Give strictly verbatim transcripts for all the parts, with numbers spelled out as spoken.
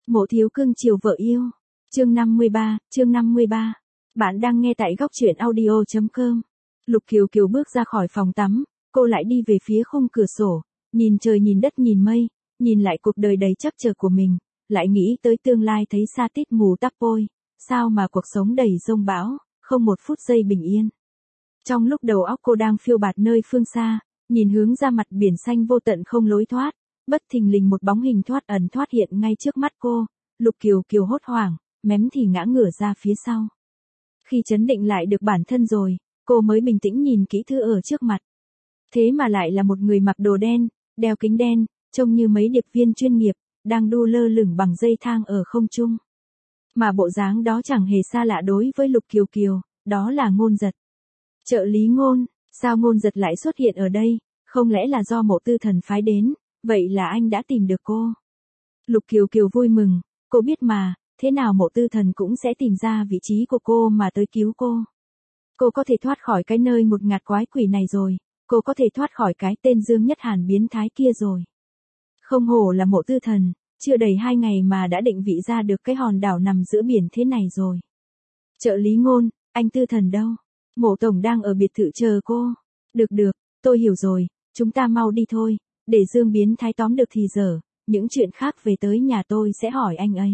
Mộ thiếu cưng chiều vợ yêu. Chương năm mươi ba, chương năm mươi ba. Bạn đang nghe tại góc truyện audio chấm com. Lục Kiều Kiều bước ra khỏi phòng tắm, cô lại đi về phía khung cửa sổ, nhìn trời nhìn đất nhìn mây, nhìn lại cuộc đời đầy trắc trở của mình, lại nghĩ tới tương lai thấy sa tít mù tắp vôi, sao mà cuộc sống đầy giông bão, không một phút giây bình yên. Trong lúc đầu óc cô đang phiêu bạt nơi phương xa, nhìn hướng ra mặt biển xanh vô tận không lối thoát, bất thình lình một bóng hình thoát ẩn thoát hiện ngay trước mắt cô, Lục Kiều Kiều hốt hoảng, mém thì ngã ngửa ra phía sau. Khi chấn định lại được bản thân rồi, cô mới bình tĩnh nhìn kỹ thư ở trước mặt. Thế mà lại là một người mặc đồ đen, đeo kính đen, trông như mấy điệp viên chuyên nghiệp, đang đu lơ lửng bằng dây thang ở không trung. Mà bộ dáng đó chẳng hề xa lạ đối với Lục Kiều Kiều, đó là Ngôn Giật. Trợ lý Ngôn, sao Ngôn Giật lại xuất hiện ở đây, không lẽ là do Mộ Tư Thần phái đến, vậy là anh đã tìm được cô. Lục Kiều Kiều vui mừng, cô biết mà, thế nào Mộ Tư Thần cũng sẽ tìm ra vị trí của cô mà tới cứu cô. Cô có thể thoát khỏi cái nơi ngột ngạt quái quỷ này rồi, cô có thể thoát khỏi cái tên Dương Nhất Hàn biến thái kia rồi. Không hổ là Mộ Tư Thần, chưa đầy hai ngày mà đã định vị ra được cái hòn đảo nằm giữa biển thế này rồi. Trợ lý Ngôn, anh Tư Thần đâu? Mộ Tổng đang ở biệt thự chờ cô. Được được, tôi hiểu rồi, chúng ta mau đi thôi, để Dương biến thái tóm được thì giờ, những chuyện khác về tới nhà tôi sẽ hỏi anh ấy.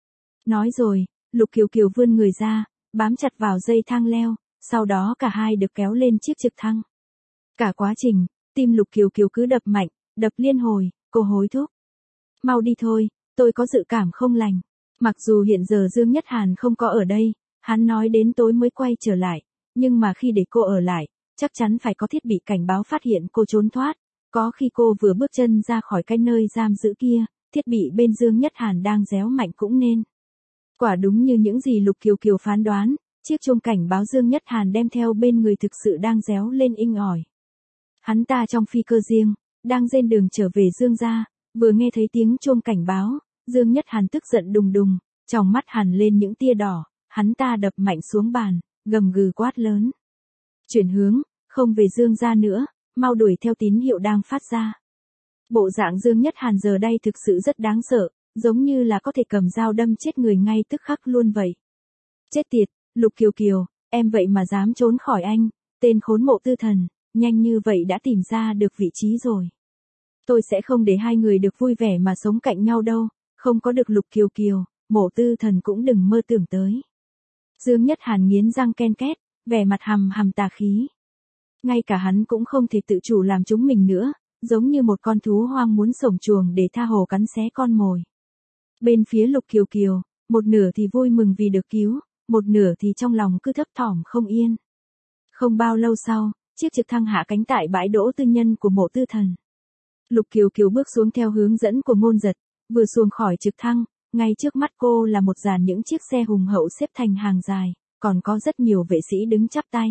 Nói rồi, Lục Kiều Kiều vươn người ra, bám chặt vào dây thang leo, sau đó cả hai được kéo lên chiếc trực thăng. Cả quá trình, tim Lục Kiều Kiều cứ đập mạnh, đập liên hồi, cô hối thúc. Mau đi thôi, tôi có dự cảm không lành. Mặc dù hiện giờ Dương Nhất Hàn không có ở đây, hắn nói đến tối mới quay trở lại, nhưng mà khi để cô ở lại, chắc chắn phải có thiết bị cảnh báo phát hiện cô trốn thoát. Có khi cô vừa bước chân ra khỏi cái nơi giam giữ kia, thiết bị bên Dương Nhất Hàn đang réo mạnh cũng nên. Quả đúng như những gì Lục Kiều Kiều phán đoán, chiếc chuông cảnh báo Dương Nhất Hàn đem theo bên người thực sự đang réo lên inh ỏi. Hắn ta trong phi cơ riêng, đang trên đường trở về Dương gia, vừa nghe thấy tiếng chuông cảnh báo, Dương Nhất Hàn tức giận đùng đùng, trong mắt hằn lên những tia đỏ, hắn ta đập mạnh xuống bàn, gầm gừ quát lớn. Chuyển hướng, không về Dương gia nữa, mau đuổi theo tín hiệu đang phát ra. Bộ dạng Dương Nhất Hàn giờ đây thực sự rất đáng sợ, giống như là có thể cầm dao đâm chết người ngay tức khắc luôn vậy. Chết tiệt, Lục Kiều Kiều, em vậy mà dám trốn khỏi anh, tên khốn Mộ Tư Thần, nhanh như vậy đã tìm ra được vị trí rồi. Tôi sẽ không để hai người được vui vẻ mà sống cạnh nhau đâu, không có được Lục Kiều Kiều, Mộ Tư Thần cũng đừng mơ tưởng tới. Dương Nhất Hàn nghiến răng ken két, vẻ mặt hầm hầm tà khí. Ngay cả hắn cũng không thể tự chủ làm chúng mình nữa, giống như một con thú hoang muốn sổng chuồng để tha hồ cắn xé con mồi. Bên phía Lục Kiều Kiều, một nửa thì vui mừng vì được cứu, một nửa thì trong lòng cứ thấp thỏm không yên. Không bao lâu sau, chiếc trực thăng hạ cánh tại bãi đỗ tư nhân của Mộ Tư Thần. Lục Kiều Kiều bước xuống theo hướng dẫn của Ngôn Giật, vừa xuống khỏi trực thăng, ngay trước mắt cô là một dàn những chiếc xe hùng hậu xếp thành hàng dài, còn có rất nhiều vệ sĩ đứng chắp tay.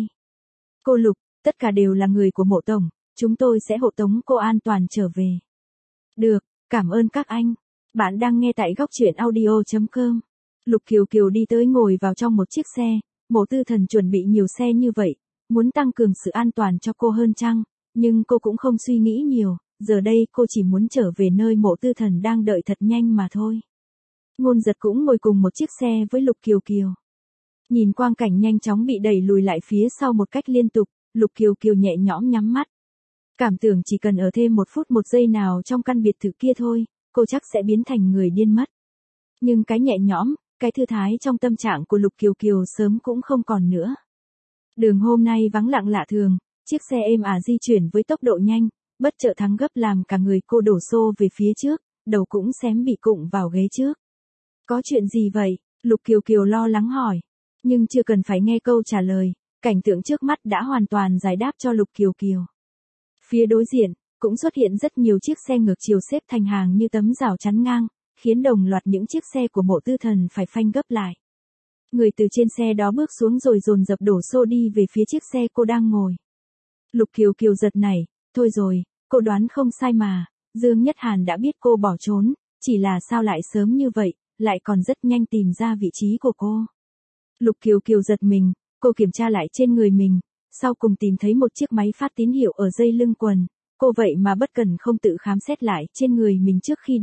Cô Lục, tất cả đều là người của Mộ Tổng, chúng tôi sẽ hộ tống cô an toàn trở về. Được, cảm ơn các anh. Bạn đang nghe tại góc truyện audio chấm com. Lục Kiều Kiều đi tới ngồi vào trong một chiếc xe, Mộ Tư Thần chuẩn bị nhiều xe như vậy, muốn tăng cường sự an toàn cho cô hơn chăng, nhưng cô cũng không suy nghĩ nhiều, giờ đây cô chỉ muốn trở về nơi Mộ Tư Thần đang đợi thật nhanh mà thôi. Ngôn Giật cũng ngồi cùng một chiếc xe với Lục Kiều Kiều. Nhìn quang cảnh nhanh chóng bị đẩy lùi lại phía sau một cách liên tục, Lục Kiều Kiều nhẹ nhõm nhắm mắt. Cảm tưởng chỉ cần ở thêm một phút một giây nào trong căn biệt thự kia thôi, cô chắc sẽ biến thành người điên mất. Nhưng cái nhẹ nhõm, cái thư thái trong tâm trạng của Lục Kiều Kiều sớm cũng không còn nữa. Đường hôm nay vắng lặng lạ thường, chiếc xe êm ả di chuyển với tốc độ nhanh, bất chợt thắng gấp làm cả người cô đổ xô về phía trước, đầu cũng xém bị cụng vào ghế trước. Có chuyện gì vậy? Lục Kiều Kiều lo lắng hỏi. Nhưng chưa cần phải nghe câu trả lời, cảnh tượng trước mắt đã hoàn toàn giải đáp cho Lục Kiều Kiều. Phía đối diện, cũng xuất hiện rất nhiều chiếc xe ngược chiều xếp thành hàng như tấm rào chắn ngang, khiến đồng loạt những chiếc xe của Mộ Tư Thần phải phanh gấp lại. Người từ trên xe đó bước xuống rồi dồn dập đổ xô đi về phía chiếc xe cô đang ngồi. Lục Kiều Kiều giật nảy, thôi rồi, cô đoán không sai mà, Dương Nhất Hàn đã biết cô bỏ trốn, chỉ là sao lại sớm như vậy, lại còn rất nhanh tìm ra vị trí của cô. Lục Kiều Kiều giật mình, cô kiểm tra lại trên người mình, sau cùng tìm thấy một chiếc máy phát tín hiệu ở dây lưng quần, cô vậy mà bất cần không tự khám xét lại trên người mình trước khi đi,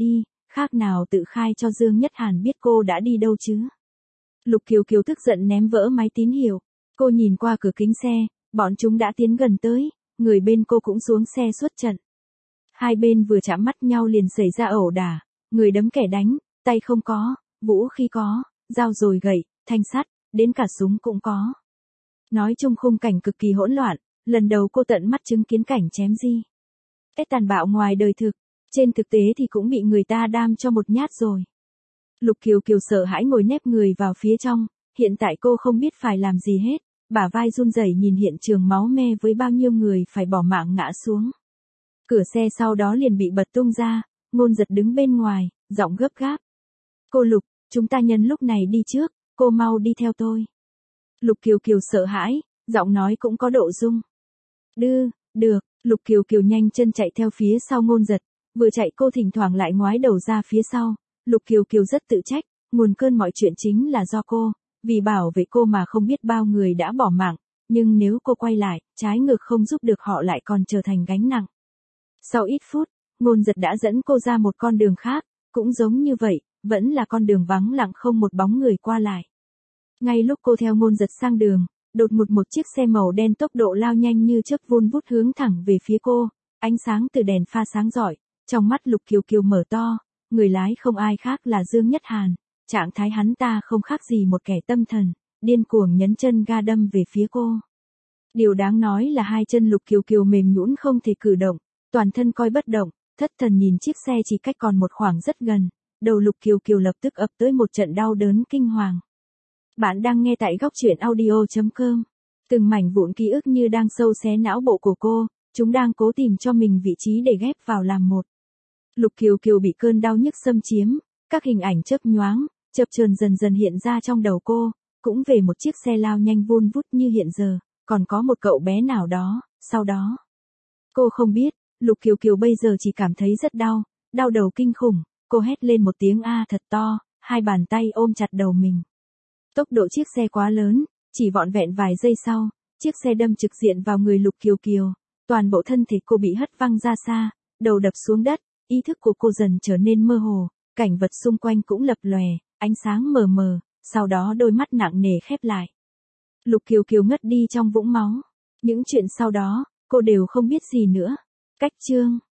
khác nào tự khai cho Dương Nhất Hàn biết cô đã đi đâu chứ. Lục Kiều Kiều tức giận ném vỡ máy tín hiệu, cô nhìn qua cửa kính xe, bọn chúng đã tiến gần tới, người bên cô cũng xuống xe xuất trận. Hai bên vừa chạm mắt nhau liền xảy ra ẩu đả, người đấm kẻ đánh, tay không có, vũ khí có, dao rồi gậy, thanh sắt, đến cả súng cũng có. Nói chung khung cảnh cực kỳ hỗn loạn, lần đầu cô tận mắt chứng kiến cảnh chém gi. Ết tàn bạo ngoài đời thực, trên thực tế thì cũng bị người ta đam cho một nhát rồi. Lục Kiều Kiều sợ hãi ngồi nép người vào phía trong, hiện tại cô không biết phải làm gì hết, bả vai run rẩy nhìn hiện trường máu me với bao nhiêu người phải bỏ mạng ngã xuống. Cửa xe sau đó liền bị bật tung ra, Ngôn Giật đứng bên ngoài, giọng gấp gáp. Cô Lục, chúng ta nhân lúc này đi trước, cô mau đi theo tôi. Lục Kiều Kiều sợ hãi, giọng nói cũng có độ rung. Đư, được, Lục Kiều Kiều nhanh chân chạy theo phía sau Ngôn Giật, vừa chạy cô thỉnh thoảng lại ngoái đầu ra phía sau. Lục Kiều Kiều rất tự trách, nguồn cơn mọi chuyện chính là do cô, vì bảo vệ cô mà không biết bao người đã bỏ mạng, nhưng nếu cô quay lại, trái ngược không giúp được họ lại còn trở thành gánh nặng. Sau ít phút, Ngôn Giật đã dẫn cô ra một con đường khác, cũng giống như vậy, vẫn là con đường vắng lặng không một bóng người qua lại. Ngay lúc cô theo Ngôn Giật sang đường, đột ngột một chiếc xe màu đen tốc độ lao nhanh như chớp vun vút hướng thẳng về phía cô, ánh sáng từ đèn pha sáng rọi, trong mắt Lục Kiều Kiều mở to, người lái không ai khác là Dương Nhất Hàn, trạng thái hắn ta không khác gì một kẻ tâm thần, điên cuồng nhấn chân ga đâm về phía cô. Điều đáng nói là hai chân Lục Kiều Kiều mềm nhũn không thể cử động, toàn thân coi bất động, thất thần nhìn chiếc xe chỉ cách còn một khoảng rất gần, đầu Lục Kiều Kiều lập tức ập tới một trận đau đớn kinh hoàng. Bạn đang nghe tại góc truyện audio chấm com. Từng mảnh vụn ký ức như đang sâu xé não bộ của cô, chúng đang cố tìm cho mình vị trí để ghép vào làm một. Lục Kiều Kiều bị cơn đau nhức xâm chiếm, các hình ảnh chớp nhoáng, chập chờn dần dần hiện ra trong đầu cô, cũng về một chiếc xe lao nhanh vun vút như hiện giờ, còn có một cậu bé nào đó, sau đó. Cô không biết, Lục Kiều Kiều bây giờ chỉ cảm thấy rất đau, đau đầu kinh khủng, cô hét lên một tiếng a thật to, hai bàn tay ôm chặt đầu mình. Tốc độ chiếc xe quá lớn, chỉ vỏn vẹn vài giây sau, chiếc xe đâm trực diện vào người Lục Kiều Kiều, toàn bộ thân thể cô bị hất văng ra xa, đầu đập xuống đất, ý thức của cô dần trở nên mơ hồ, cảnh vật xung quanh cũng lập lòe, ánh sáng mờ mờ, sau đó đôi mắt nặng nề khép lại. Lục Kiều Kiều ngất đi trong vũng máu. Những chuyện sau đó, cô đều không biết gì nữa. Cách chương